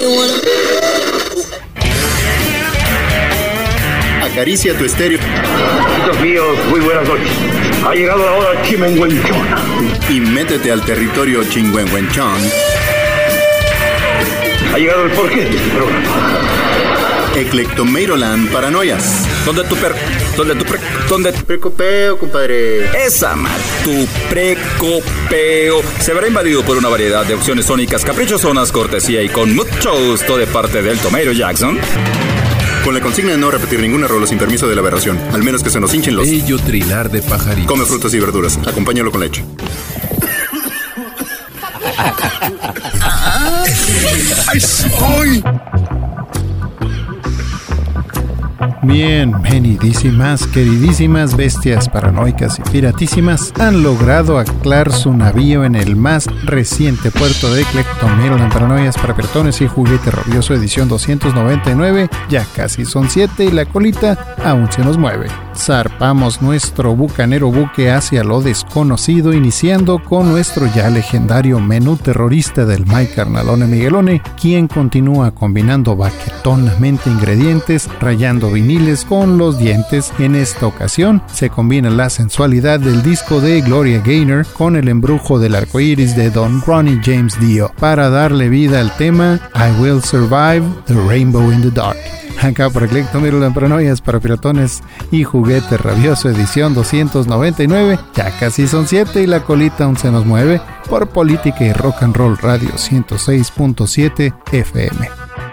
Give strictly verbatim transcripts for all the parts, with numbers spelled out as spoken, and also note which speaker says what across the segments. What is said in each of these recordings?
Speaker 1: Acaricia tu estéreo.
Speaker 2: Amigos míos, muy buenas noches. Ha llegado la hora chimenguenchona.
Speaker 1: Y métete al territorio chingüengüenchón.
Speaker 2: Ha llegado el porqué de este programa.
Speaker 1: Eclectomeiroland Paranoias.
Speaker 3: ¿Dónde tu per... ¿Dónde tu pre... ¿Dónde tu
Speaker 1: precopeo, compadre?
Speaker 3: Esa mal, tu precopeo se verá invadido por una variedad de opciones sónicas caprichosonas, cortesía y con mucho gusto de parte del Tomeiro Jackson.
Speaker 1: Con la consigna de no repetir ninguna rola sin permiso de la aberración, al menos que se nos hinchen los...
Speaker 4: Bello trinar de pajaritos.
Speaker 1: Come frutas y verduras, acompáñalo con leche.
Speaker 4: ¡Ay, soy!
Speaker 5: Bien, venidísimas, queridísimas bestias paranoicas y piratísimas han logrado anclar su navío en el más reciente puerto de Eclectomeiroland Paranoias para Piratones y Juguete Rabioso edición doscientos noventa y nueve. Ya casi son siete y la colita aún se nos mueve. Zarpamos nuestro bucanero buque hacia lo desconocido, iniciando con nuestro ya legendario menú terrorista del Mike Carnalone Miguelone, quien continúa combinando baquetonamente ingredientes, rayando viniles con los dientes. En esta ocasión se combina la sensualidad del disco de Gloria Gaynor con el embrujo del arcoíris de Don Ronnie James Dio para darle vida al tema I Will Survive the Rainbow in the Dark. Acá por Eclectomeiroland Paranoias para Piratones y Juguete Rabioso edición doscientos noventa y nueve. Ya casi son siete y la colita aún se nos mueve por Política y Rock and Roll Radio ciento seis punto siete F M.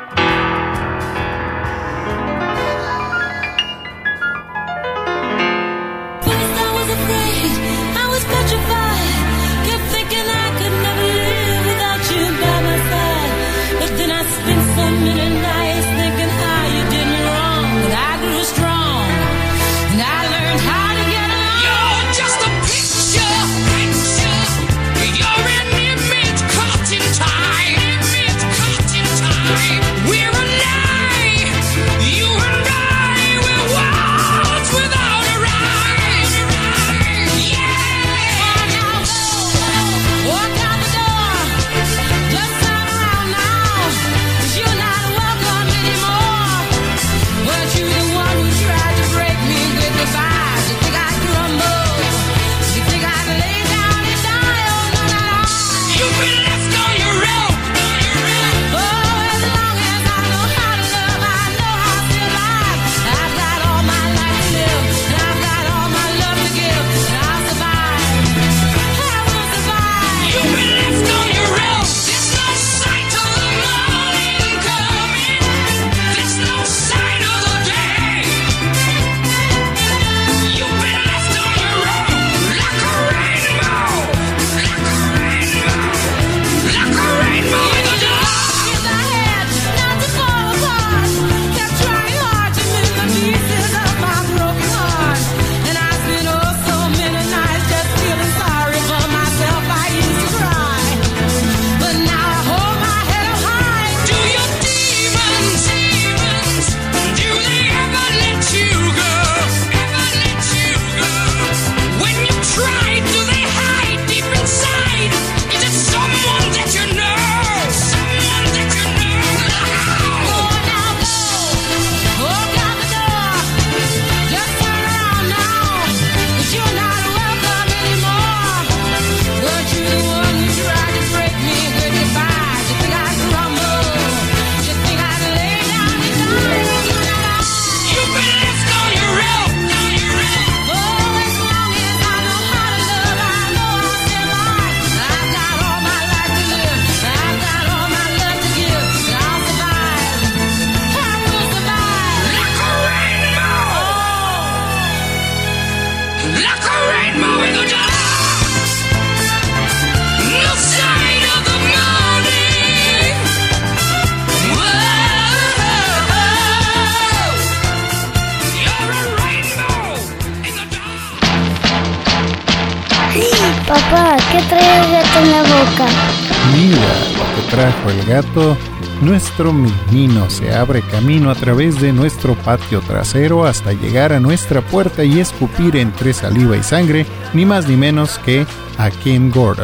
Speaker 6: Papá, ¿qué trae el gato en la boca?
Speaker 5: Mira lo que trajo el gato. Nuestro menino se abre camino a través de nuestro patio trasero hasta llegar a nuestra puerta y escupir entre saliva y sangre, ni más ni menos que a Kim Gordon,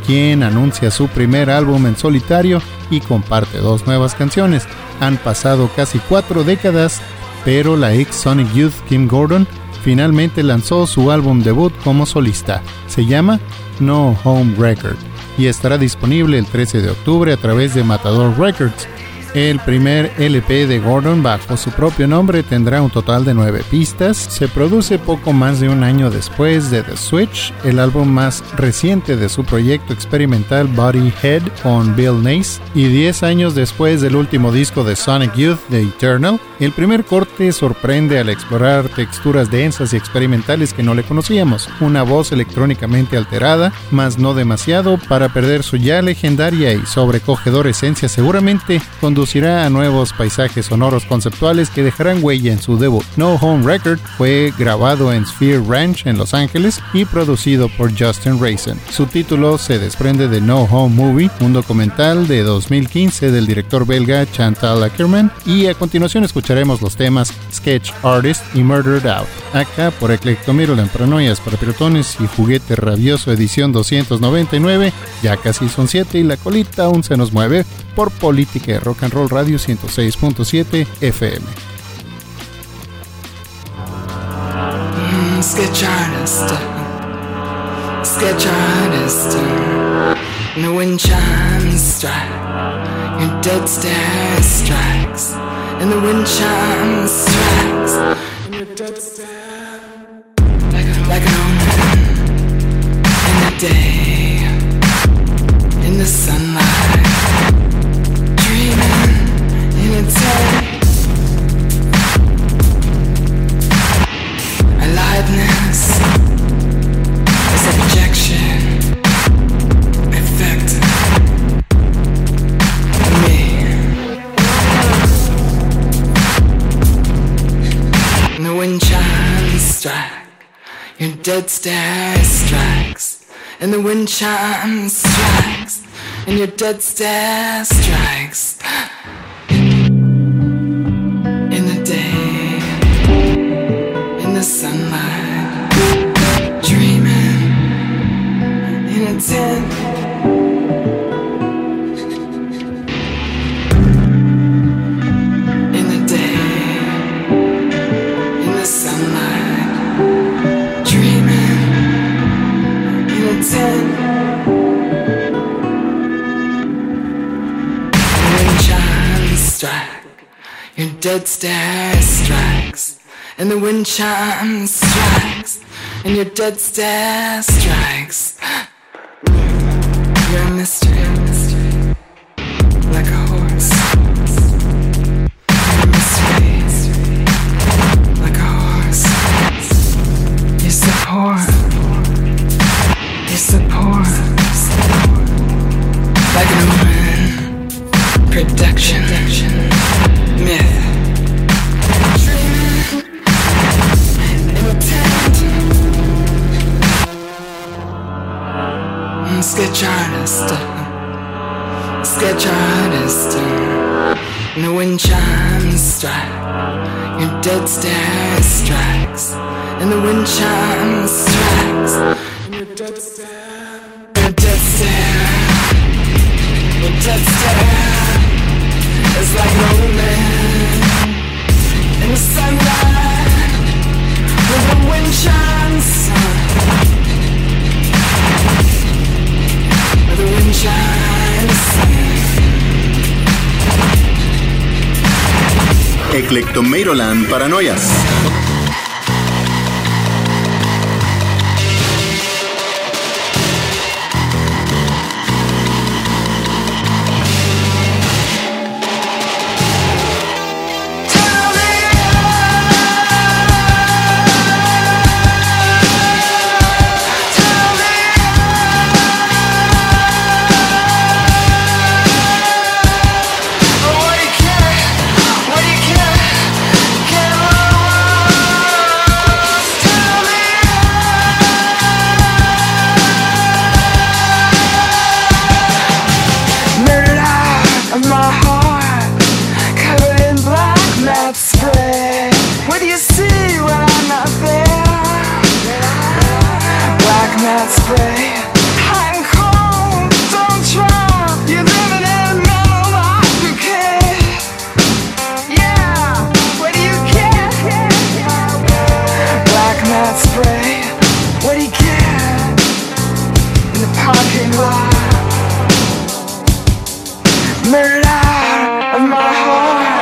Speaker 5: quien anuncia su primer álbum en solitario y comparte dos nuevas canciones. Han pasado casi cuatro décadas, pero la ex Sonic Youth Kim Gordon finalmente lanzó su álbum debut como solista. Se llama No Home Record y estará disponible el trece de octubre a través de Matador Records. El primer L P de Gordon bajo su propio nombre tendrá un total de nueve pistas. Se produce poco más de un año después de The Switch, el álbum más reciente de su proyecto experimental Body Head con Bill Nace, y diez años después del último disco de Sonic Youth, The Eternal. El primer corte sorprende al explorar texturas densas y experimentales que no le conocíamos, una voz electrónicamente alterada, mas no demasiado para perder su ya legendaria y sobrecogedora esencia. Seguramente conducirá a nuevos paisajes sonoros conceptuales que dejarán huella en su debut. No Home Record fue grabado en Sphere Ranch en Los Ángeles y producido por Justin Raisin. Su título se desprende de No Home Movie, un documental de dos mil quince del director belga Chantal Akerman, y a continuación escucharemos los temas Sketch Artist y Murdered Out. Acá por Eclectomirolan, Paranoias para Pirotones y Juguete Rabioso edición doscientos noventa y nueve, ya casi son siete y la colita aún se nos mueve, por Política de Rock and Roll Radio ciento seis punto siete F M.
Speaker 7: Mm, sketch artist, sketch artist, no wind chimes strike, your dead stare strikes, and the wind chimes strikes, and your dead stare, like, a, like an omen in the day, in the sunlight, dreaming in its head. Aliveness is a projection effect of me. And the wind chimes strike, your dead stare strikes, and the wind chimes strikes, and your dead stare strikes. In the day, in the sunlight, dreaming in a tent. In the day, in the sunlight, dreaming in a tent. Your dead stare strikes, and the wind chimes strikes, and your dead stare strikes. You're a mystery, a mystery, like a horse. You're a mystery, like a horse. You support, you support, like an omen, production. Myth. Dreaming in a tent. Sketch artist, sketch artist. And the wind chimes strike, your dead stare strikes, and the wind chimes strikes, and your dead stare, your dead stare, your dead stare. It's like an old man in the sunlight with the wind chimes, with the wind chimes.
Speaker 1: Eclectomirolan Paranoias.
Speaker 7: Spray, hot and cold. Murder of my heart.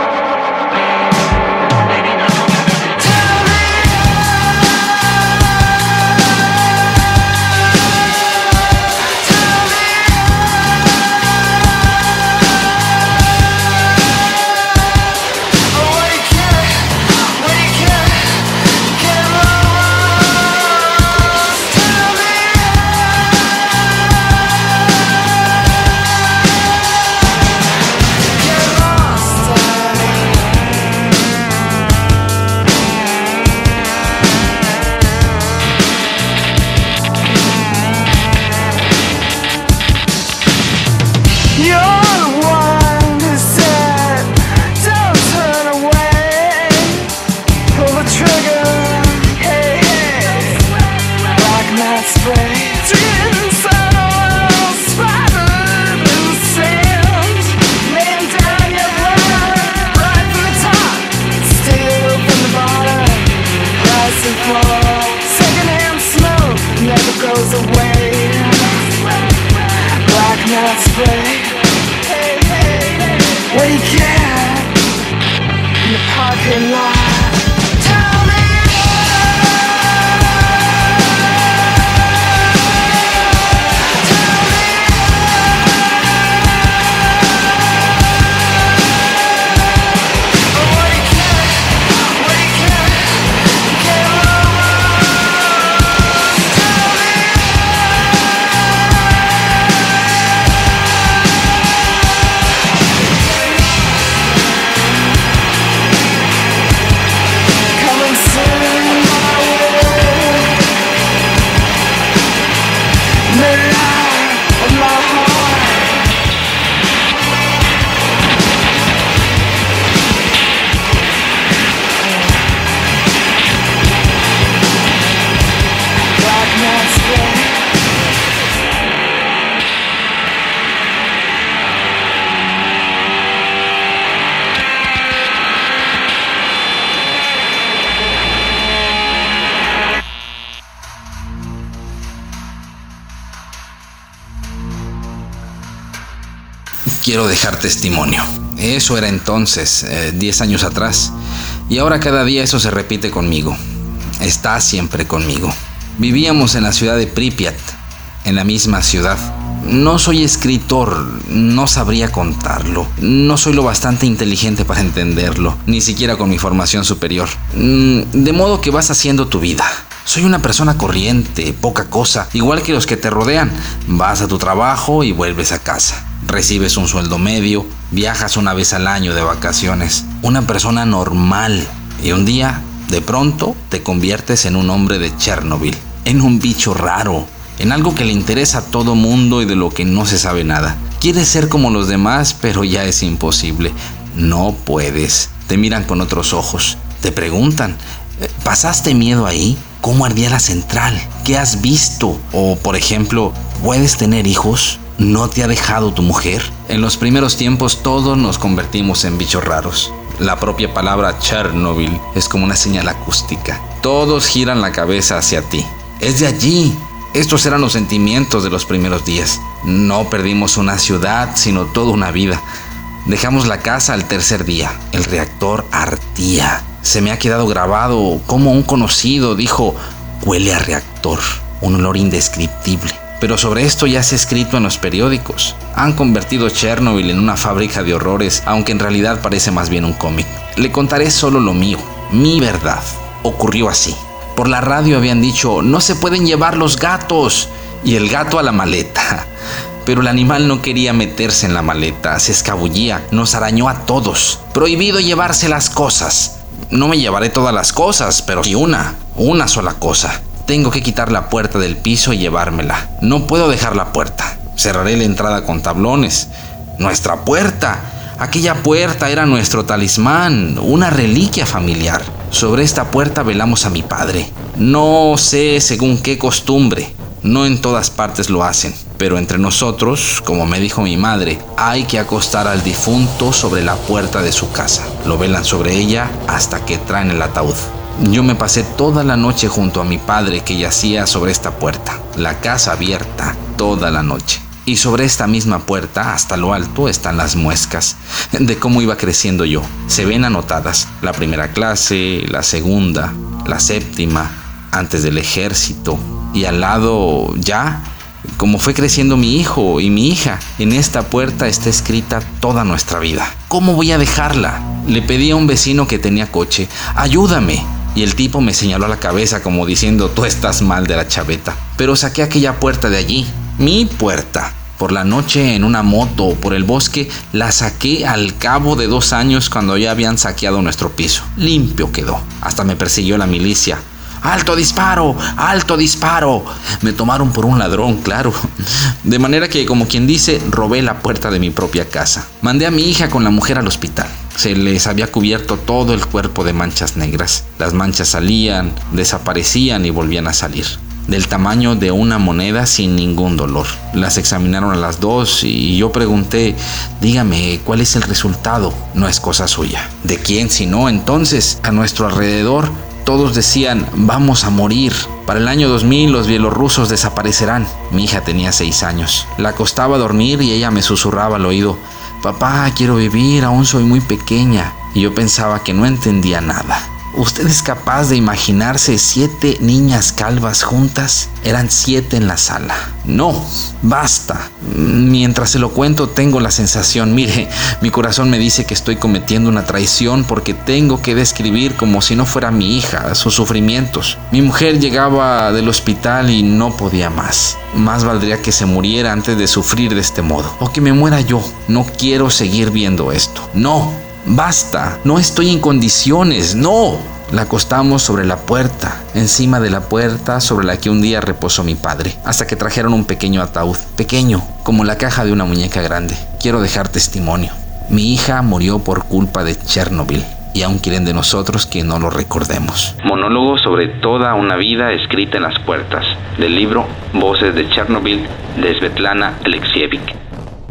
Speaker 8: Quiero dejar testimonio. Eso era entonces, eh, diez años atrás. Y ahora cada día eso se repite conmigo. Está siempre conmigo. Vivíamos en la ciudad de Pripyat, en la misma ciudad. No soy escritor, no sabría contarlo. No soy lo bastante inteligente para entenderlo, ni siquiera con mi formación superior. De modo que vas haciendo tu vida. Soy una persona corriente, poca cosa, igual que los que te rodean. Vas a tu trabajo y vuelves a casa. Recibes un sueldo medio, viajas una vez al año de vacaciones. Una persona normal. Y un día, de pronto, te conviertes en un hombre de Chernobyl, en un bicho raro, en algo que le interesa a todo mundo y de lo que no se sabe nada. Quieres ser como los demás, pero ya es imposible. No puedes. Te miran con otros ojos. Te preguntan, ¿pasaste miedo ahí? ¿Cómo ardía la central? ¿Qué has visto? O, por ejemplo, ¿puedes tener hijos? ¿No te ha dejado tu mujer? En los primeros tiempos todos nos convertimos en bichos raros. La propia palabra Chernobyl es como una señal acústica. Todos giran la cabeza hacia ti. Es de allí. Estos eran los sentimientos de los primeros días. No perdimos una ciudad, sino toda una vida. Dejamos la casa al tercer día. El reactor ardía. Se me ha quedado grabado como un conocido dijo: huele a reactor. Un olor indescriptible. Pero sobre esto ya se ha escrito en los periódicos. Han convertido Chernobyl en una fábrica de horrores, aunque en realidad parece más bien un cómic. Le contaré solo lo mío, mi verdad. Ocurrió así. Por la radio habían dicho: no se pueden llevar los gatos. Y el gato a la maleta. Pero el animal no quería meterse en la maleta, se escabullía, nos arañó a todos. Prohibido llevarse las cosas. No me llevaré todas las cosas, pero sí una, una sola cosa. Tengo que quitar la puerta del piso y llevármela. No puedo dejar la puerta. Cerraré la entrada con tablones. Nuestra puerta. Aquella puerta era nuestro talismán, una reliquia familiar. Sobre esta puerta velamos a mi padre. No sé según qué costumbre. No en todas partes lo hacen. Pero entre nosotros, como me dijo mi madre, hay que acostar al difunto sobre la puerta de su casa. Lo velan sobre ella hasta que traen el ataúd. Yo me pasé toda la noche junto a mi padre que yacía sobre esta puerta, la casa abierta toda la noche. Y sobre esta misma puerta, hasta lo alto, están las muescas de cómo iba creciendo yo. Se ven anotadas la primera clase, la segunda, la séptima, antes del ejército. Y al lado ya, como fue creciendo mi hijo y mi hija. En esta puerta está escrita toda nuestra vida. ¿Cómo voy a dejarla? Le pedí a un vecino que tenía coche, ayúdame. Y el tipo me señaló a la cabeza como diciendo, tú estás mal de la chaveta. Pero saqué aquella puerta de allí, mi puerta. Por la noche en una moto o por el bosque, la saqué al cabo de dos años cuando ya habían saqueado nuestro piso. Limpio quedó. Hasta me persiguió la milicia. ¡Alto disparo! ¡Alto disparo! Me tomaron por un ladrón, claro. De manera que, como quien dice, robé la puerta de mi propia casa. Mandé a mi hija con la mujer al hospital. Se les había cubierto todo el cuerpo de manchas negras. Las manchas salían, desaparecían y volvían a salir. Del tamaño de una moneda sin ningún dolor. Las examinaron a las dos y yo pregunté, dígame, ¿cuál es el resultado? No es cosa suya. ¿De quién si no? Entonces, a nuestro alrededor, todos decían, vamos a morir. Para el año dos mil los bielorrusos desaparecerán. Mi hija tenía seis años. La acostaba a dormir y ella me susurraba al oído, papá, quiero vivir, aún soy muy pequeña. Y yo pensaba que no entendía nada. ¿Usted es capaz de imaginarse siete niñas calvas juntas? Eran siete en la sala. No, basta. Mientras se lo cuento tengo la sensación, mire, mi corazón me dice que estoy cometiendo una traición porque tengo que describir como si no fuera mi hija, sus sufrimientos. Mi mujer llegaba del hospital y no podía más. Más valdría que se muriera antes de sufrir de este modo. O que me muera yo. No quiero seguir viendo esto. No. Basta, no estoy en condiciones, no. La acostamos sobre la puerta, encima de la puerta sobre la que un día reposó mi padre, hasta que trajeron un pequeño ataúd, pequeño, como la caja de una muñeca grande. Quiero dejar testimonio. Mi hija murió por culpa de Chernobyl, y aún quieren de nosotros que no lo recordemos. Monólogo sobre toda una vida escrita en las puertas, del libro Voces de Chernobyl, de Svetlana Alexievich.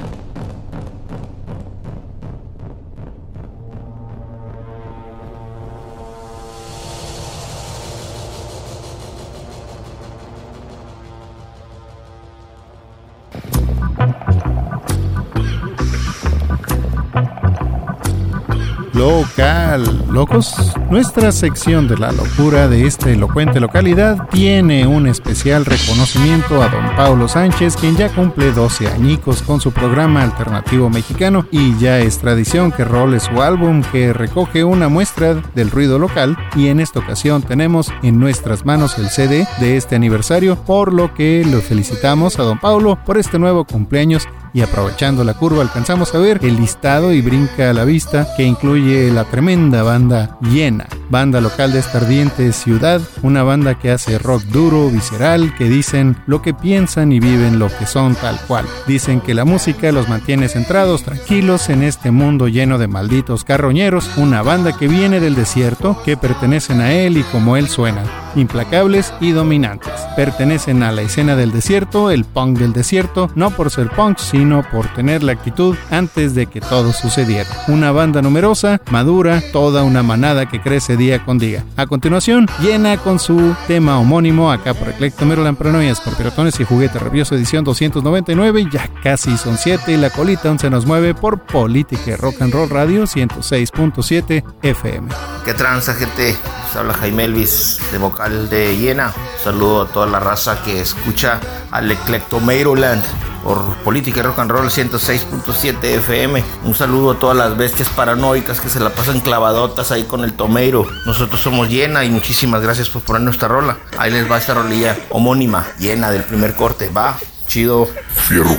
Speaker 5: Local, locos. Nuestra sección de la locura de esta elocuente localidad tiene un especial reconocimiento a don Paulo Sánchez, quien ya cumple doce añicos con su programa alternativo mexicano y ya es tradición que role su álbum que recoge una muestra del ruido local, y en esta ocasión tenemos en nuestras manos el C D de este aniversario, por lo que lo felicitamos a don Paulo por este nuevo cumpleaños. Y aprovechando la curva alcanzamos a ver el listado y brinca a la vista que incluye la tremenda banda Llena, banda local de esta ardiente ciudad, una banda que hace rock duro, visceral, que dicen lo que piensan y viven lo que son tal cual. Dicen que la música los mantiene centrados, tranquilos en este mundo lleno de malditos carroñeros, una banda que viene del desierto, que pertenecen a él y como él suenan, implacables y dominantes. Pertenecen a la escena del desierto, el punk del desierto, no por ser punk, sino sino por tener la actitud antes de que todo sucediera. Una banda numerosa, madura, toda una manada que crece día con día. A continuación, Llena con su tema homónimo, acá por Eclecto Maryland, Paranoias por Piratones y Juguete Rabioso, edición doscientos noventa y nueve, ya casi son siete y la colita aún se nos mueve por Política y Rock and Roll Radio ciento seis punto siete F M.
Speaker 9: ¿Qué tranza, gente? Les habla Jaime Elvis, de vocal de Llena. Saludo a toda la raza que escucha al Eclecto Maryland por Política y Rock and Roll ciento seis punto siete F M. Un saludo a todas las bestias paranoicas que se la pasan clavadotas ahí con el Tomeiro. Nosotros somos Llena y muchísimas gracias por poner nuestra rola. Ahí les va esta rolilla homónima, Llena, del primer corte. Va, chido.
Speaker 4: Fierro.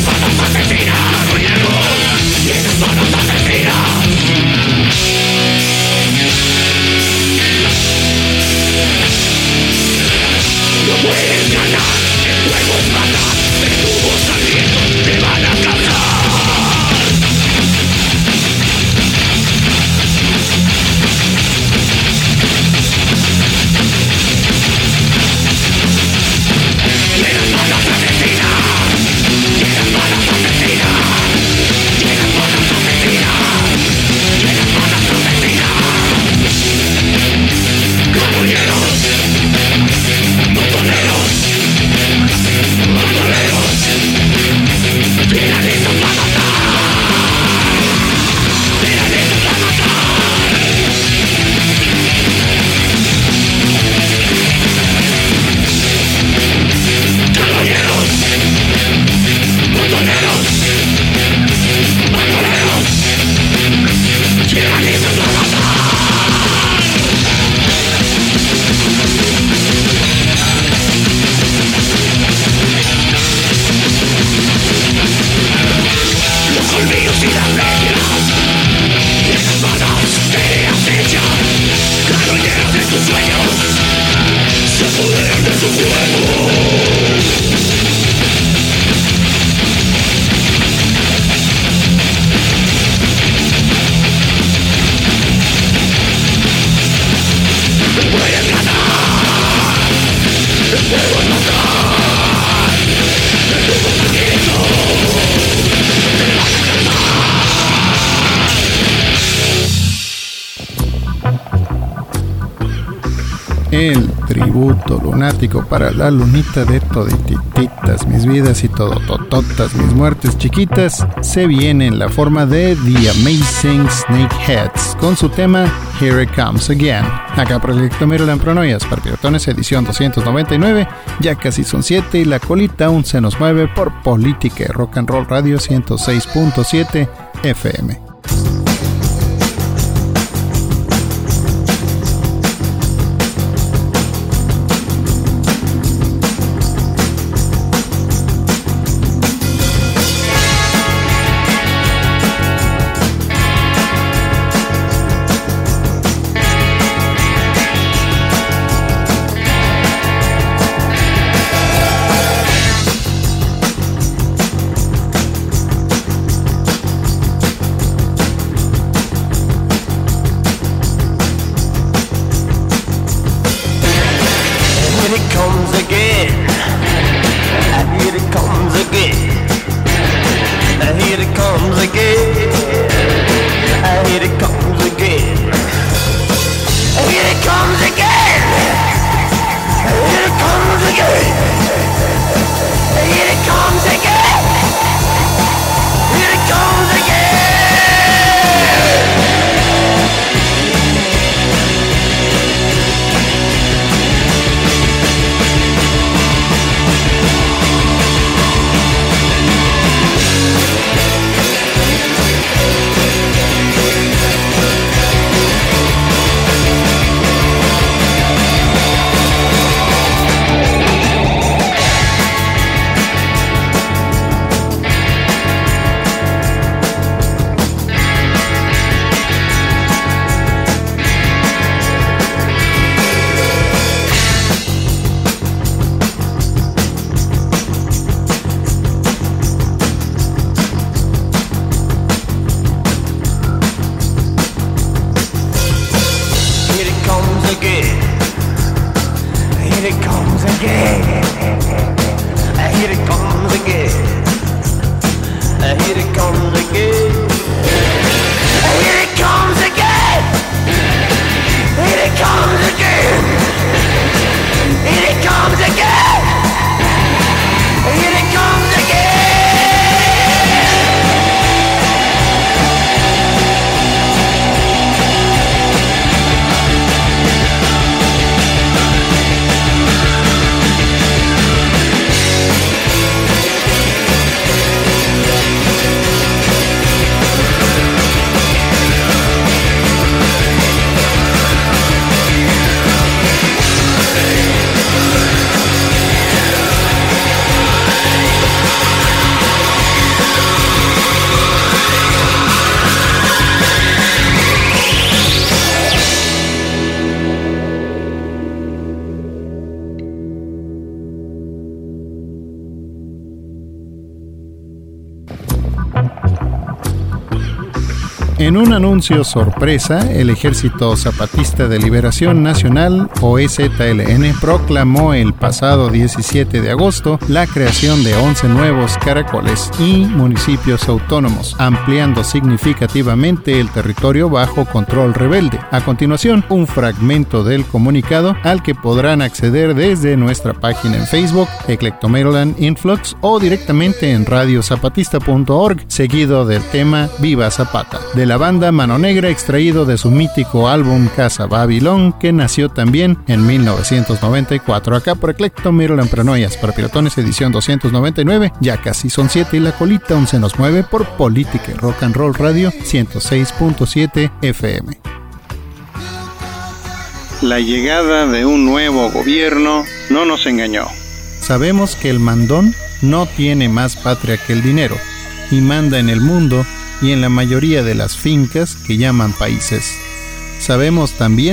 Speaker 10: Asesina,
Speaker 5: El tributo lunático para la lunita de toditititas, mis vidas y todotototas, mis muertes chiquitas, se viene en la forma de The Amazing Snakeheads con su tema Here It Comes Again. Acá por el Ectomero Pronoias, para Piratones, edición doscientos noventa y nueve, ya casi son siete y la colita aún se nos mueve por Política y Rock and Roll Radio ciento seis punto siete F M. En un anuncio sorpresa, el Ejército Zapatista de Liberación Nacional, o E Z L N, proclamó el pasado diecisiete de agosto la creación de once nuevos caracoles y municipios autónomos, ampliando significativamente el territorio bajo control rebelde. A continuación, un fragmento del comunicado al que podrán acceder desde nuestra página en Facebook, Eclectomeroland Influx, o directamente en radio zapatista punto org, seguido del tema Viva Zapata, de la banda Mano Negra, extraído de su mítico álbum Casa Babilón, que nació también en mil novecientos noventa y cuatro. Acá por Eclectomeroland Paranoias para Piratones, edición doscientos noventa y nueve, ya casi son siete y la colita aún se nos mueve por Política y Rock and Roll Radio ciento seis punto siete F M.
Speaker 10: La llegada de un nuevo gobierno no nos engañó.
Speaker 5: Sabemos que el mandón no tiene más patria que el dinero y manda en el mundo y en la mayoría de las fincas que llaman países. Sabemos también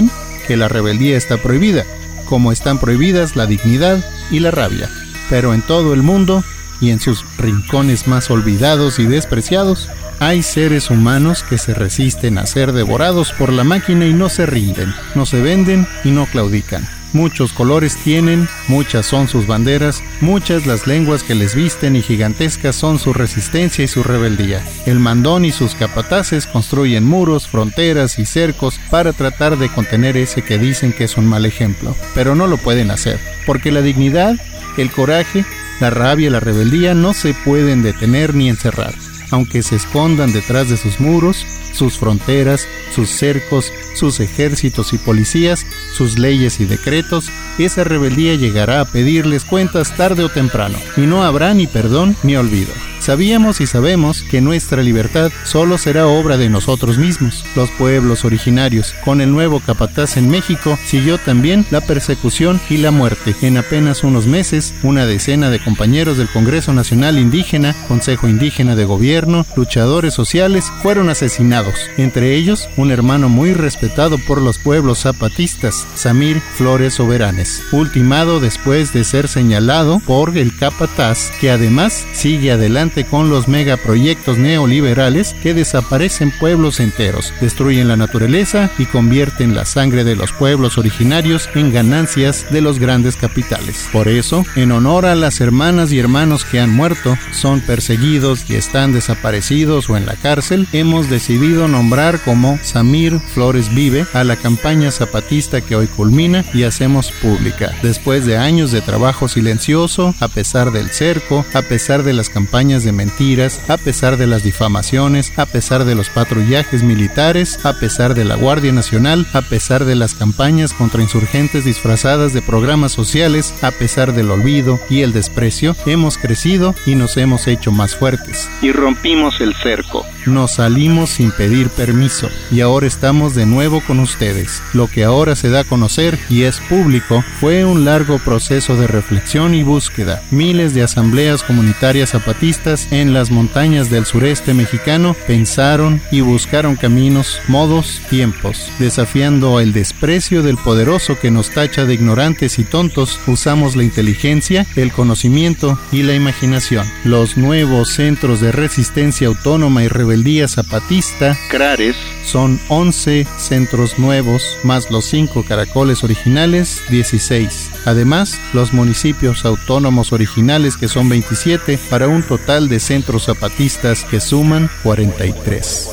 Speaker 5: que la rebeldía está prohibida, como están prohibidas la dignidad y la rabia. Pero en todo el mundo, y en sus rincones más olvidados y despreciados, hay seres humanos que se resisten a ser devorados por la máquina y no se rinden, no se venden y no claudican. Muchos colores tienen, muchas son sus banderas, muchas las lenguas que les visten y gigantescas son su resistencia y su rebeldía. El mandón y sus capataces construyen muros, fronteras y cercos para tratar de contener ese que dicen que es un mal ejemplo. Pero no lo pueden hacer, porque la dignidad, el coraje, la rabia y la rebeldía no se pueden detener ni encerrar. Aunque se escondan detrás de sus muros, sus fronteras, sus cercos, sus ejércitos y policías, sus leyes y decretos, esa rebeldía llegará a pedirles cuentas tarde o temprano, y no habrá ni perdón ni olvido. Sabíamos y sabemos que nuestra libertad solo será obra de nosotros mismos, los pueblos originarios. Con el nuevo capataz en México siguió también la persecución y la muerte. En apenas unos meses, una decena de compañeros del Congreso Nacional Indígena, Consejo Indígena de Gobierno, luchadores sociales, fueron asesinados. Entre ellos, un hermano muy respetado por los pueblos zapatistas, Samir Flores Soberanes, ultimado después de ser señalado por el capataz, que además sigue adelante con los megaproyectos neoliberales que desaparecen pueblos enteros, destruyen la naturaleza y convierten la sangre de los pueblos originarios en ganancias de los grandes capitales. Por eso, en honor a las hermanas y hermanos que han muerto, son perseguidos y están desaparecidos o en la cárcel, hemos decidido nombrar como Samir Flores Vive a la campaña zapatista que hoy culmina y hacemos pública. Después de años de trabajo silencioso, a pesar del cerco, a pesar de las campañas de mentiras, a pesar de las difamaciones, a pesar de los patrullajes militares, a pesar de la Guardia Nacional, a pesar de las campañas contra insurgentes disfrazadas de programas sociales, a pesar del olvido y el desprecio, hemos crecido y nos hemos hecho más fuertes.
Speaker 10: Y rompimos el cerco.
Speaker 5: Nos salimos sin pedir permiso y ahora estamos de nuevo con ustedes. Lo que ahora se da a conocer y es público fue un largo proceso de reflexión y búsqueda. Miles de asambleas comunitarias zapatistas en las montañas del sureste mexicano pensaron y buscaron caminos, modos, tiempos. Desafiando el desprecio del poderoso que nos tacha de ignorantes y tontos, usamos la inteligencia, el conocimiento y la imaginación. Los nuevos centros de resistencia autónoma y rebeldía zapatista, CRARES, son once centros nuevos, más los cinco caracoles originales, dieciséis. Además, los municipios autónomos originales, que son veintisiete, para un total de centros zapatistas que suman cuarenta y tres.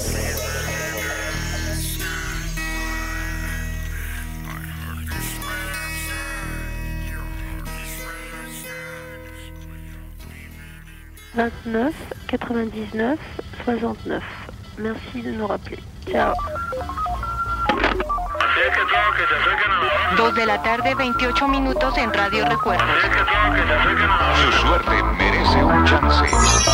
Speaker 11: vingt-neuf quatre-vingt-dix-neuf soixante-neuf. Merci de nous rappeler. Ciao.
Speaker 12: Dos de la tarde, veintiocho minutos en Radio Recuerdos.
Speaker 13: Su suerte merece un chance.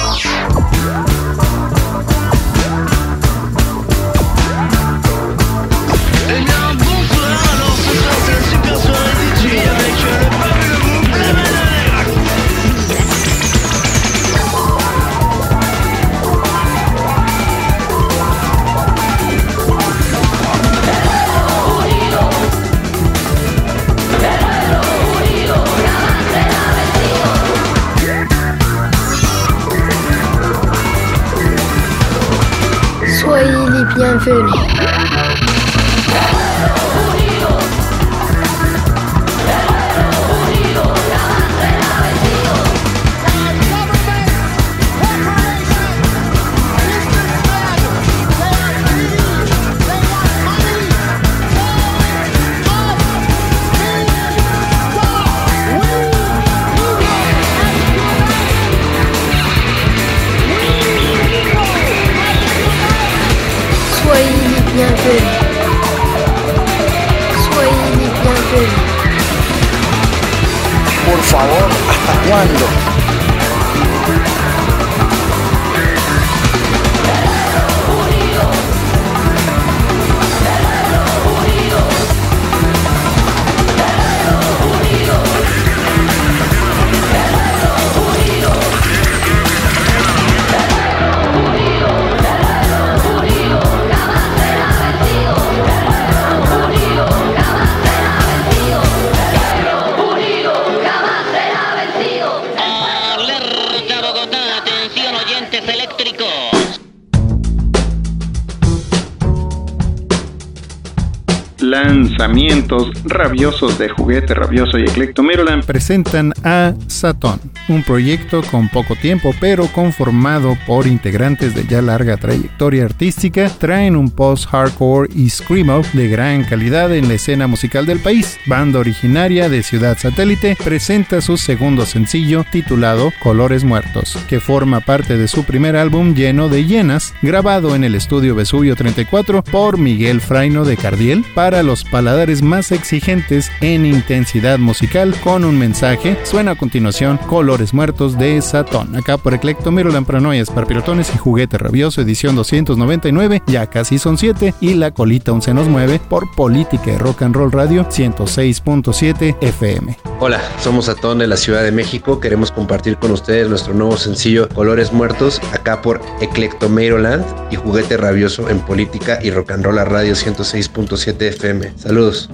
Speaker 13: Eh bien, bonsoir, alors ce soir c'est la super soirée D J avec le fabuleux groupe Les Ménères.
Speaker 6: Soyez les bienvenus.
Speaker 14: Por favor, ¿hasta cuándo?
Speaker 7: Unido,
Speaker 10: comportamientos rabiosos de Juguete Rabioso y Eclecto Maryland
Speaker 5: presentan a Satón, un proyecto con poco tiempo pero conformado por integrantes de ya larga trayectoria artística. Traen un post-hardcore y screamo de gran calidad en la escena musical del país. Banda originaria de Ciudad Satélite presenta su segundo sencillo titulado Colores Muertos, que forma parte de su primer álbum Lleno de Llenas, grabado en el estudio Vesubio treinta y cuatro por Miguel Fraino de Cardiel, para los paladares más exigentes en intensidad musical. Con un mensaje, suena a continuación Colores Muertos de Satón, acá por Eclecto Maryland, Paranoias para Pirotones y Juguete Rabioso, edición doscientos noventa y nueve, ya casi son siete, y La Colita aún se nos mueve por Política y Rock and Roll Radio ciento seis punto siete F M.
Speaker 15: Hola, somos Satón de la Ciudad de México. Queremos compartir con ustedes nuestro nuevo sencillo Colores Muertos, acá por Eclecto Maryland y Juguete Rabioso en Política y Rock and Roll Radio ciento seis punto siete F M. Saludos.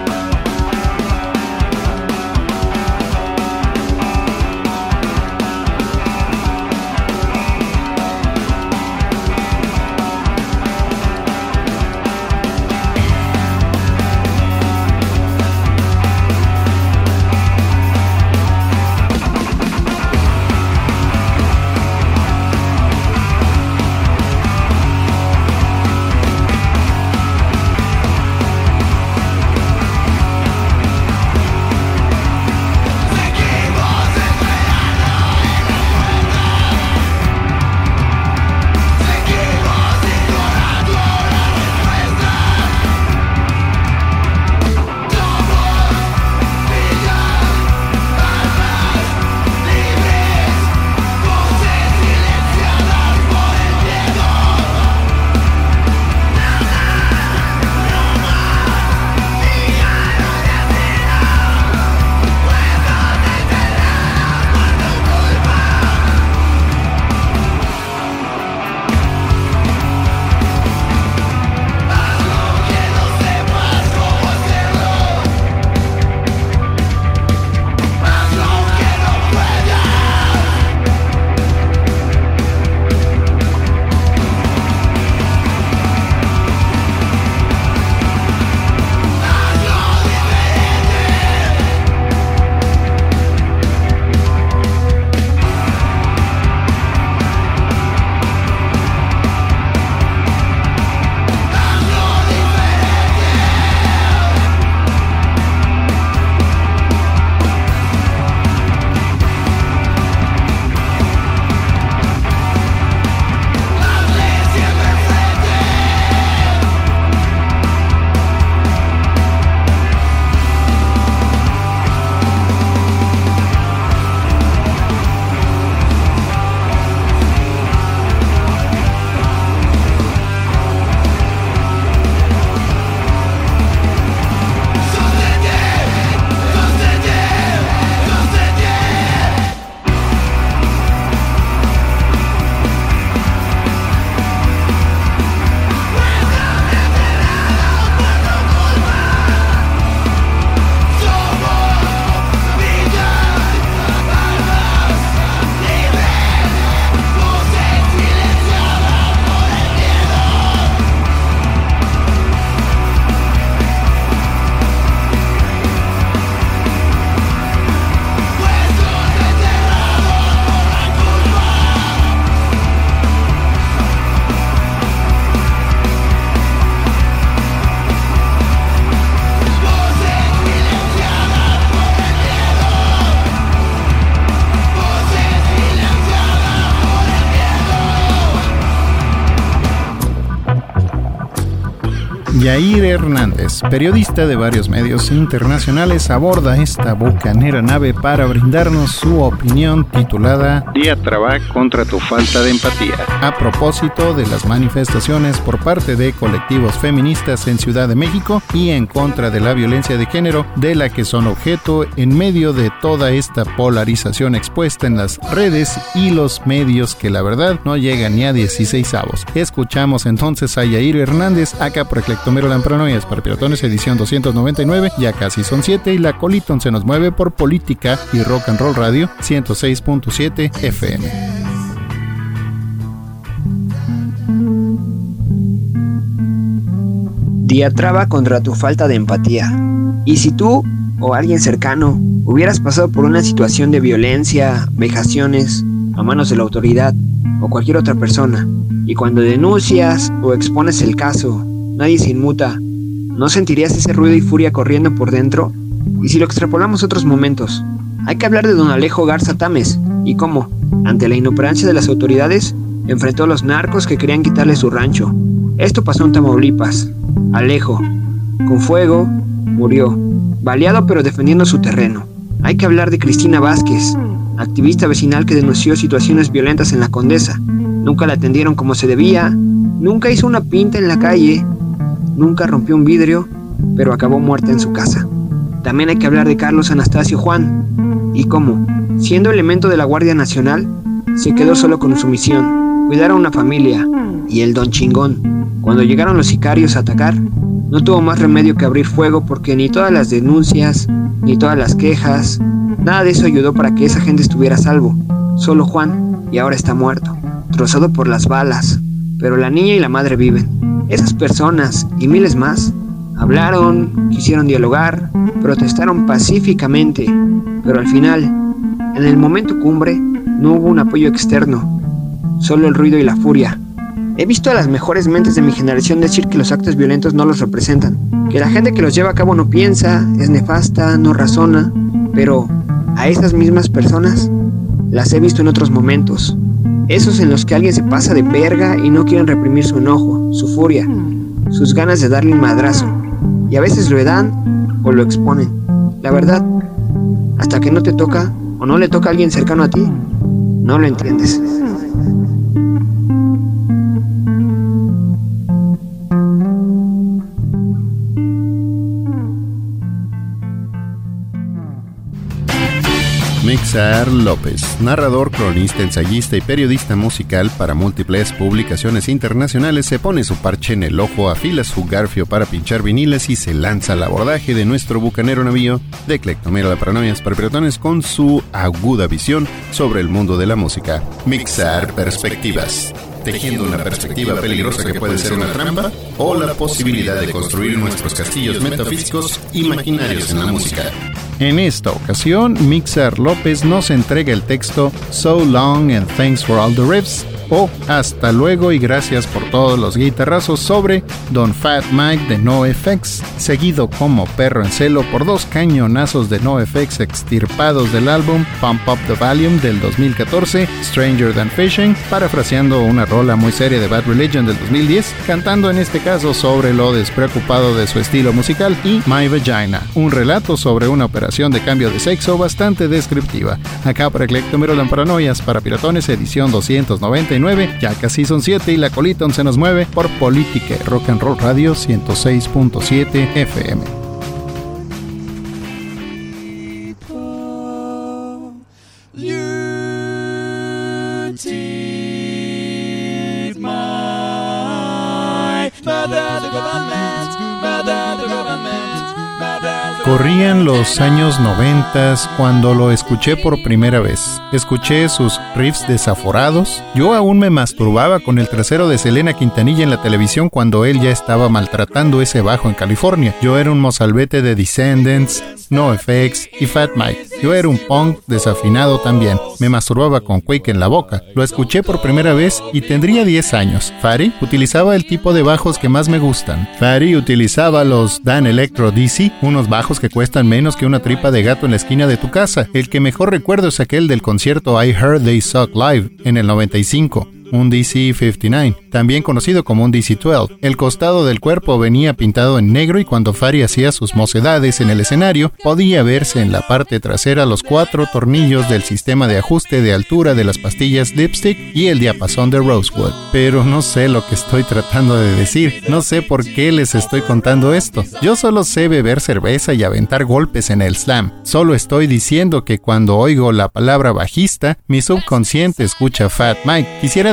Speaker 5: Yair Hernández, periodista de varios medios internacionales, aborda esta bucanera nave para brindarnos su opinión titulada
Speaker 10: Diatriba contra tu falta de empatía,
Speaker 5: a propósito de las manifestaciones por parte de colectivos feministas en Ciudad de México y en contra de la violencia de género de la que son objeto en medio de toda esta polarización expuesta en las redes y los medios que la verdad no llegan ni a dieciséis avos. Escuchamos entonces a Yair Hernández, acá por Eclecto Maryland Paranoias para Piratones, edición doscientos noventa y nueve, ya casi son siete, y La Colita se nos mueve por Política y Rock and Roll Radio ciento seis punto siete F M.
Speaker 16: diatraba contra tu falta de empatía. Y si tú o alguien cercano hubieras pasado por una situación de violencia, vejaciones a manos de la autoridad o cualquier otra persona, y cuando denuncias o expones el caso, nadie se inmuta, ¿no sentirías ese ruido y furia corriendo por dentro? Y si lo extrapolamos a otros momentos, hay que hablar de don Alejo Garza Tames, y cómo, ante la inoperancia de las autoridades, enfrentó a los narcos que querían quitarle su rancho. Esto pasó en Tamaulipas. Alejo, con fuego, murió, baleado pero defendiendo su terreno. Hay que hablar de Cristina Vázquez, activista vecinal que denunció situaciones violentas en la Condesa. Nunca la atendieron como se debía, nunca hizo una pinta en la calle, nunca rompió un vidrio, pero acabó muerta en su casa. También hay que hablar de Carlos Anastasio Juan, y cómo, siendo elemento de la Guardia Nacional, se quedó solo con su misión, cuidar a una familia, y el don chingón, cuando llegaron los sicarios a atacar, no tuvo más remedio que abrir fuego porque ni todas las denuncias, ni todas las quejas, nada de eso ayudó para que esa gente estuviera a salvo. Solo Juan, y ahora está muerto, trozado por las balas, pero la niña y la madre viven. Esas personas, y miles más, hablaron, quisieron dialogar, protestaron pacíficamente, pero al final, en el momento cumbre, no hubo un apoyo externo, solo el ruido y la furia. He visto a las mejores mentes de mi generación decir que los actos violentos no los representan, que la gente que los lleva a cabo no piensa, es nefasta, no razona, pero a esas mismas personas las he visto en otros momentos, esos en los que alguien se pasa de verga y no quieren reprimir su enojo, su furia, sus ganas de darle un madrazo, y a veces lo dan o lo exponen. La verdad, hasta que no te toca o no le toca a alguien cercano a ti, no lo entiendes.
Speaker 5: Mixar López, narrador, cronista, ensayista y periodista musical para múltiples publicaciones internacionales, se pone su parche en el ojo, afila su garfio para pinchar viniles y se lanza al abordaje de nuestro bucanero navío de Eclectomero de Paranoias para Piratones con su aguda visión sobre el mundo de la música. Mixar Perspectivas, tejiendo una perspectiva peligrosa que puede ser una trampa o la posibilidad de construir nuestros castillos metafísicos imaginarios en la música. En esta ocasión, Mixar López nos entrega el texto So Long and Thanks for All the Riffs, o Hasta luego y gracias por todos los guitarrazos, sobre Don Fat Mike de NoFX, seguido como perro en celo por dos cañonazos de NoFX extirpados del álbum Pump Up the Volume del dos mil catorce, Stranger Than Fishing, parafraseando una rola muy seria de Bad Religion del dos mil diez, cantando en este caso sobre lo despreocupado de su estilo musical, y My Vagina, un relato sobre una operación de cambio de sexo bastante descriptiva. Acá para Eclectomero Paranoias para Piratones, edición doscientos noventa y nueve, ya casi son siete y la colita se nos mueve por Política Rock and Roll Radio ciento seis punto siete F M. Corrían los años noventas cuando lo escuché por primera vez. Escuché sus riffs desaforados. Yo aún me masturbaba con el trasero de Selena Quintanilla en la televisión cuando él ya estaba maltratando ese bajo en California. Yo era un mozalbete de Descendants, NoFX y Fat Mike. Yo era un punk desafinado también. Me masturbaba con Quake en la boca. Lo escuché por primera vez y tendría diez años. Fari utilizaba el tipo de bajos que más me gustan. Fari utilizaba los Dan Electro D C, unos bajos que cuestan menos que una tripa de gato en la esquina de tu casa. El que mejor recuerdo es aquel del concierto I Heard They Suck Live en el noventa y cinco. Un D C cincuenta y nueve, también conocido como un D C doce. El costado del cuerpo venía pintado en negro y cuando Fari hacía sus mocedades en el escenario, podía verse en la parte trasera los cuatro tornillos del sistema de ajuste de altura de las pastillas Dipstick y el diapasón de Rosewood. Pero no sé lo que estoy tratando de decir, no sé por qué les estoy contando esto. Yo solo sé beber cerveza y aventar golpes en el slam. Solo estoy diciendo que cuando oigo la palabra bajista, mi subconsciente escucha Fat Mike. Quisiera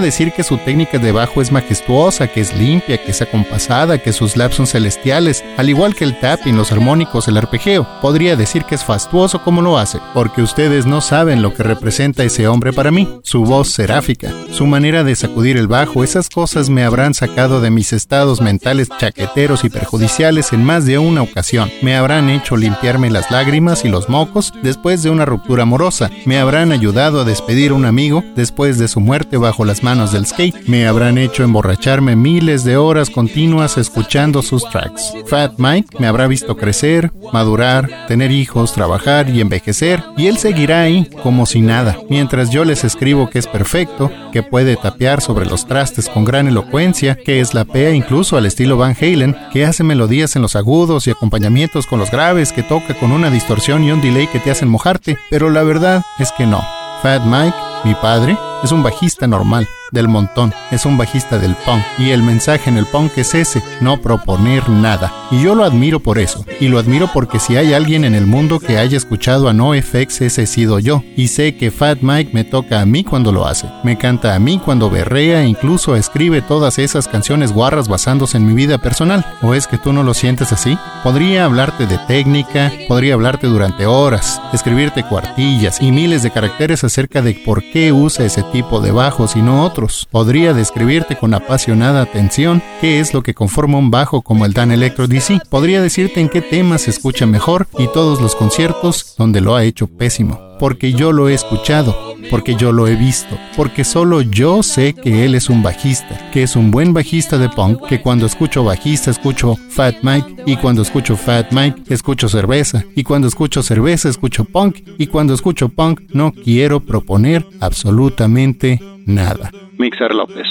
Speaker 5: decir que su técnica de bajo es majestuosa, que es limpia, que es acompasada, que sus slaps son celestiales, al igual que el tapping, los armónicos, el arpegio. Podría decir que es fastuoso como lo hace, porque ustedes no saben lo que representa ese hombre para mí. Su voz seráfica, su manera de sacudir el bajo, esas cosas me habrán sacado de mis estados mentales chaqueteros y perjudiciales en más de una ocasión. Me habrán hecho limpiarme las lágrimas y los mocos después de una ruptura amorosa. Me habrán ayudado a despedir a un amigo después de su muerte bajo las manos del skate. Me habrán hecho emborracharme miles de horas continuas escuchando sus tracks. Fat Mike me habrá visto crecer, madurar, tener hijos, trabajar y envejecer, y él seguirá ahí como si nada, mientras yo les escribo que es perfecto, que puede tapear sobre los trastes con gran elocuencia, que eslapea incluso al estilo Van Halen, que hace melodías en los agudos y acompañamientos con los graves, que toca con una distorsión y un delay que te hacen mojarte, pero la verdad es que no. Fat Mike, mi padre, es un bajista normal, del montón, es un bajista del punk, y el mensaje en el punk es ese, no proponer nada, y yo lo admiro por eso, y lo admiro porque si hay alguien en el mundo que haya escuchado a NoFX, ese he sido yo, y sé que Fat Mike me toca a mí cuando lo hace, me canta a mí cuando berrea e incluso escribe todas esas canciones guarras basándose en mi vida personal. ¿O es que tú no lo sientes así? Podría hablarte de técnica, podría hablarte durante horas, escribirte cuartillas y miles de caracteres acerca de por qué usa ese tipo de bajos y no otros. Podría describirte con apasionada atención qué es lo que conforma un bajo como el Dan Electro D C. Podría decirte en qué temas se escucha mejor y todos los conciertos donde lo ha hecho pésimo. Porque yo lo he escuchado, porque yo lo he visto, porque solo yo sé que él es un bajista, que es un buen bajista de punk, que cuando escucho bajista escucho Fat Mike, y cuando escucho Fat Mike escucho cerveza, y cuando escucho cerveza escucho punk, y cuando escucho punk no quiero proponer absolutamente nada.
Speaker 10: Mixer López.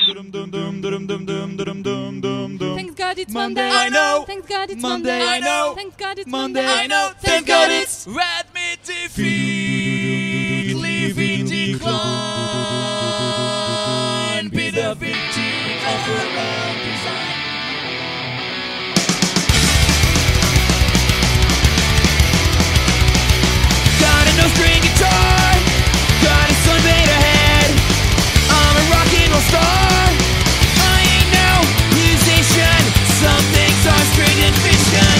Speaker 13: Thank God it's Monday, I know. Thank God it's Monday, I know. Thank God it's Monday, I know. Thank God it's Red Meat Defeat, Leaving Decline, be the victim of your own design. Got a no-string guitar, got a sunbather head, I'm a rock and roll star. Some things are straight in fiction.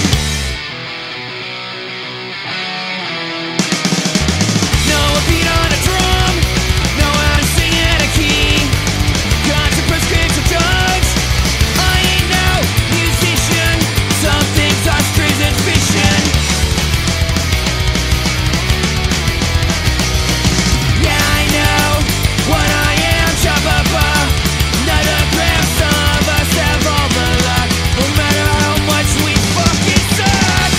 Speaker 13: Know a beat on a drum, know how to sing at a key. Got some prescription drugs, I ain't no musician. Some things are straight in fiction. Yeah, I know what I am, Shababa. Neither grams of us have all the luck. No matter how much we fucking suck.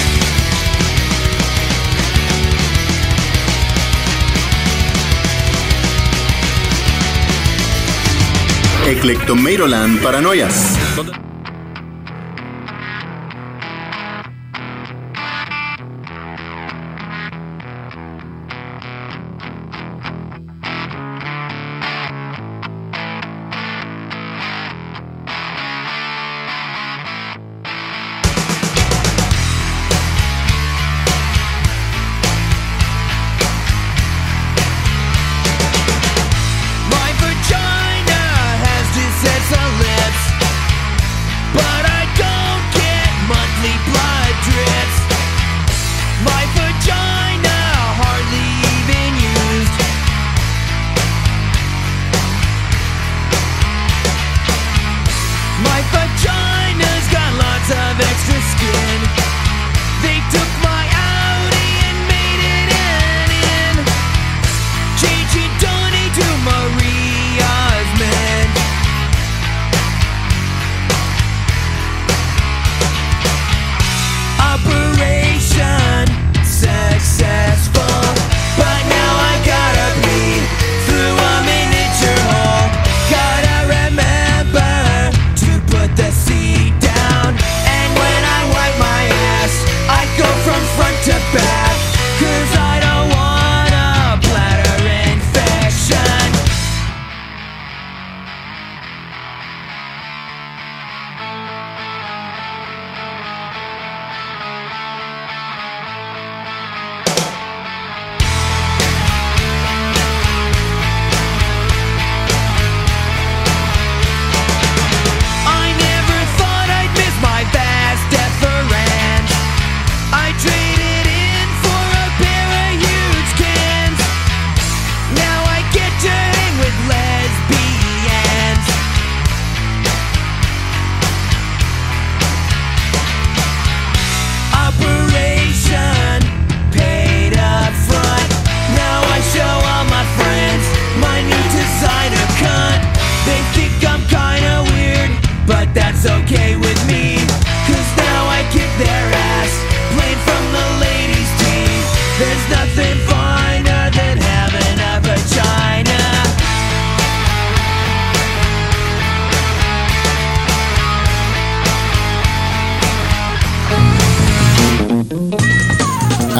Speaker 1: Eclectomeiroland Paranoias.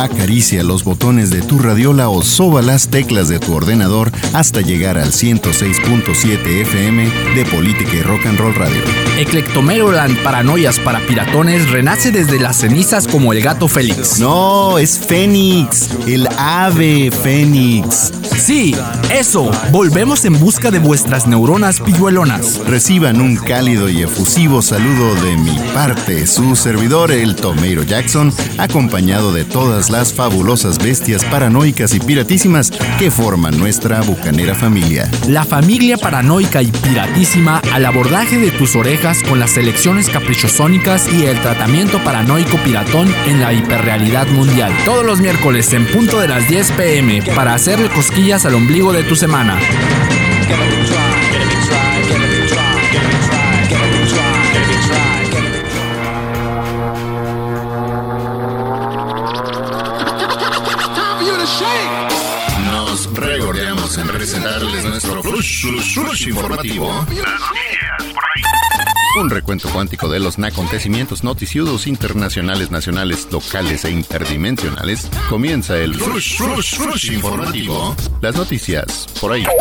Speaker 1: Acaricia los botones de tu radiola o soba las teclas de tu ordenador hasta llegar al ciento seis punto siete F M de Política y Rock and Roll Radio.
Speaker 17: Eclectomeroland Paranoias para Piratones renace desde las cenizas como el gato Félix.
Speaker 1: No, es Fénix, el ave Fénix.
Speaker 17: Sí, eso. Volvemos en busca de vuestras neuronas pilluelonas.
Speaker 1: Reciban un cálido y efusivo saludo de mi parte, su servidor, el Tomeiro Jackson, acompañado de todas las fabulosas bestias paranoicas y piratísimas que forman nuestra bucanera familia.
Speaker 17: La familia paranoica y piratísima al abordaje de tus orejas con las selecciones caprichosónicas y el tratamiento paranoico piratón en la hiperrealidad mundial. Todos los miércoles en punto de las diez pe eme para hacerle cosquillas al ombligo de tu semana.
Speaker 1: Nos regodeamos en presentarles nuestro flush, flush, flush informativo. Un recuento cuántico de los acontecimientos noticiosos internacionales, nacionales, locales e interdimensionales. Comienza el flush, flush, flush informativo. Las noticias por ahí.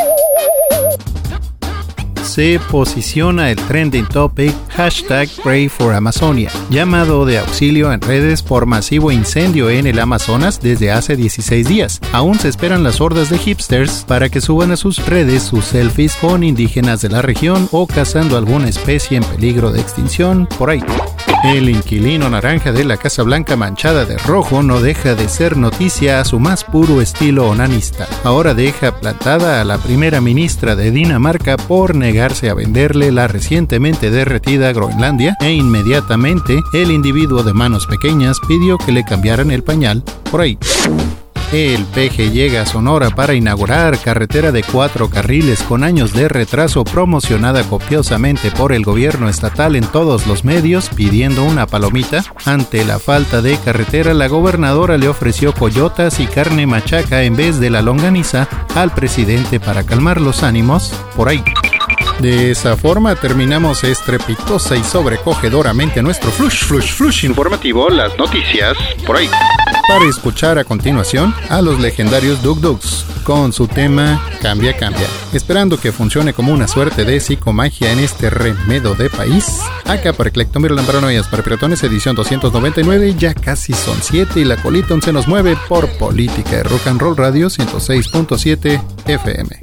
Speaker 5: Se posiciona el trending topic hashtag Pray for Amazonia, llamado de auxilio en redes por masivo incendio en el Amazonas desde hace dieciséis días. Aún se esperan las hordas de hipsters para que suban a sus redes sus selfies con indígenas de la región o cazando alguna especie en peligro de extinción por ahí. El inquilino naranja de la Casa Blanca manchada de rojo no deja de ser noticia a su más puro estilo onanista. Ahora deja plantada a la primera ministra de Dinamarca por negarse a venderle la recientemente derretida Groenlandia e inmediatamente el individuo de manos pequeñas pidió que le cambiaran el pañal por ahí. El P G llega a Sonora para inaugurar carretera de cuatro carriles con años de retraso promocionada copiosamente por el gobierno estatal en todos los medios pidiendo una palomita. Ante la falta de carretera, la gobernadora le ofreció coyotas y carne machaca en vez de la longaniza al presidente para calmar los ánimos por ahí. De esa forma terminamos estrepitosa y sobrecogedoramente nuestro flush, flush, flush informativo, las noticias por ahí. Para escuchar a continuación a los legendarios Duk Duks con su tema Cambia, Cambia. Esperando que funcione como una suerte de psicomagia en este remedo de país. Acá para Eclectomeroland Paranoias para Piratones, edición doscientos noventa y nueve, ya casi son siete y la colita se nos mueve por Política y Rock and Roll Radio ciento seis punto siete F M.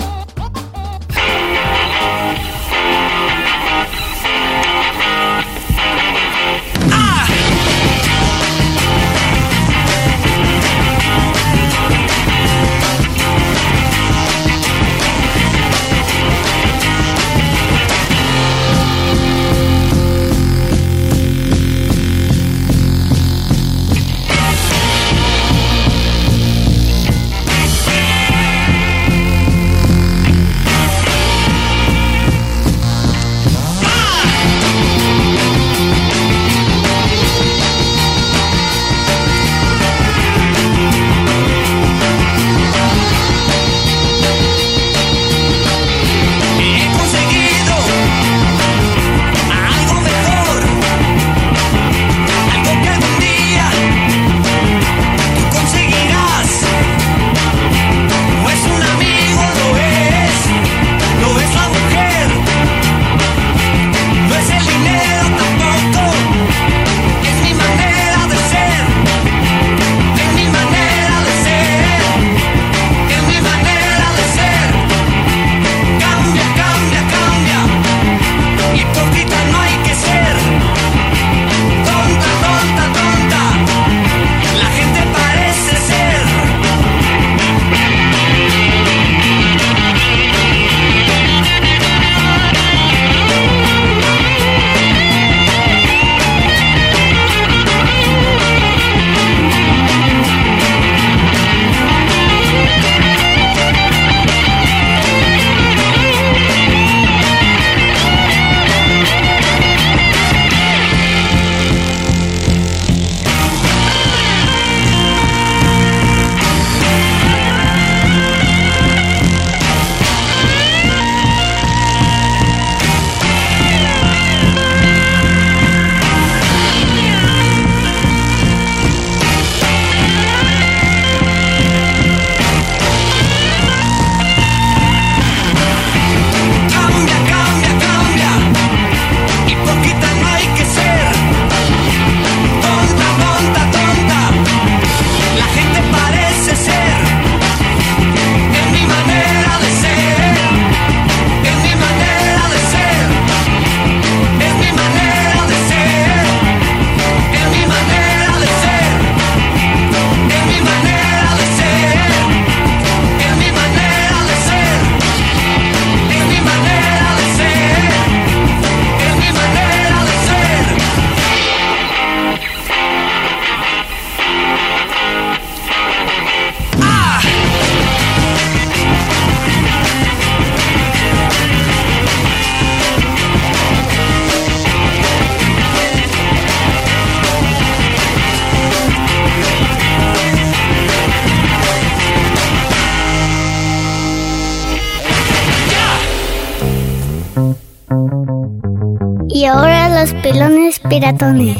Speaker 6: Y ahora los pilones piratones.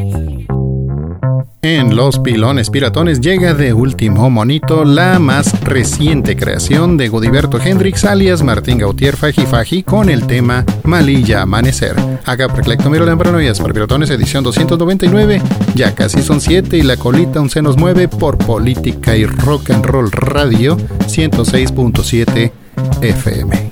Speaker 5: En Los Pilones Piratones llega de último monito la más reciente creación de Gudiberto Hendrix alias Martín Gautier Faji Faji con el tema Malilla Amanecer. Acá por Eclecto Maryland Paranoias para Piratones edición doscientos noventa y nueve. Ya casi son siete y la colita aún se nos mueve por Política y Rock and Roll Radio ciento seis punto siete F M.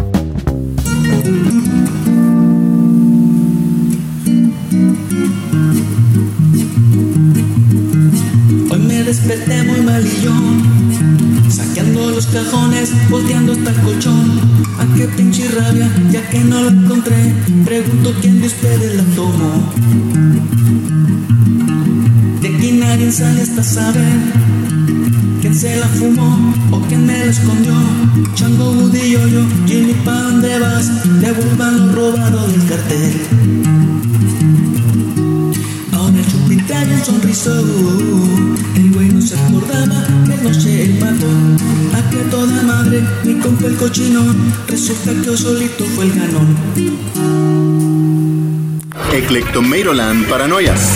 Speaker 18: Desperté muy malillo, saqueando los cajones, volteando hasta el colchón. A qué pinche rabia, ya que no la encontré. Pregunto quién de ustedes la tomó. De aquí nadie sale hasta saber quién se la fumó o quién me la escondió. Chango, Woody, yo-yo, Jimmy, ¿pa' dónde vas? Devuelvan lo robado del cartel. Ahora el chupitario sonrisó. El güey no se acordaba que anoche él mató. A que toda madre, mi compa el cochinón. Resulta que yo solito fue el ganón.
Speaker 1: Eclecto Maryland Paranoias.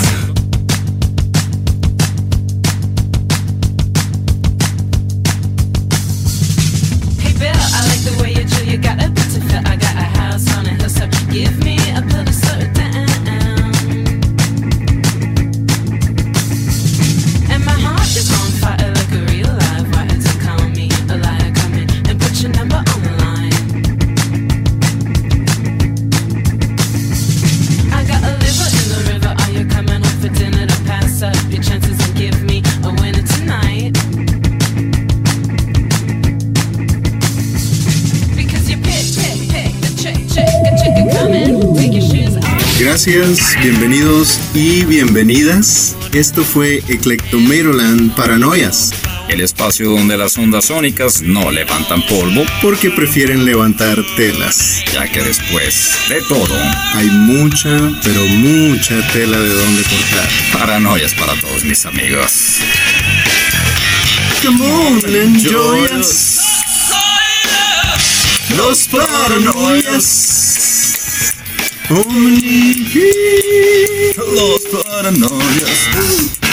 Speaker 18: Hey Bill, I like the way you chill. You got a bit to fit. I got a house on a hill, so give me a pill to slow it down. Just on fire like a real live wire to call me a liar, come in and put your number on the line. I got a liver in the river. Are you coming home for dinner to pass up your chances and give me a winner tonight? Because you pick, pick, pick the chick, chick, a chick coming. Take your shoes off.
Speaker 1: Gracias, bienvenidos y bienvenidas. Esto fue Eclecto Maryland Paranoias,
Speaker 3: el espacio donde las ondas sónicas no levantan polvo
Speaker 1: porque prefieren levantar telas,
Speaker 3: ya que después de todo
Speaker 1: hay mucha, pero mucha tela de donde cortar.
Speaker 3: Paranoias para todos mis amigos.
Speaker 1: Come on, enjoy us. Los Paranoias. Los Paranoias.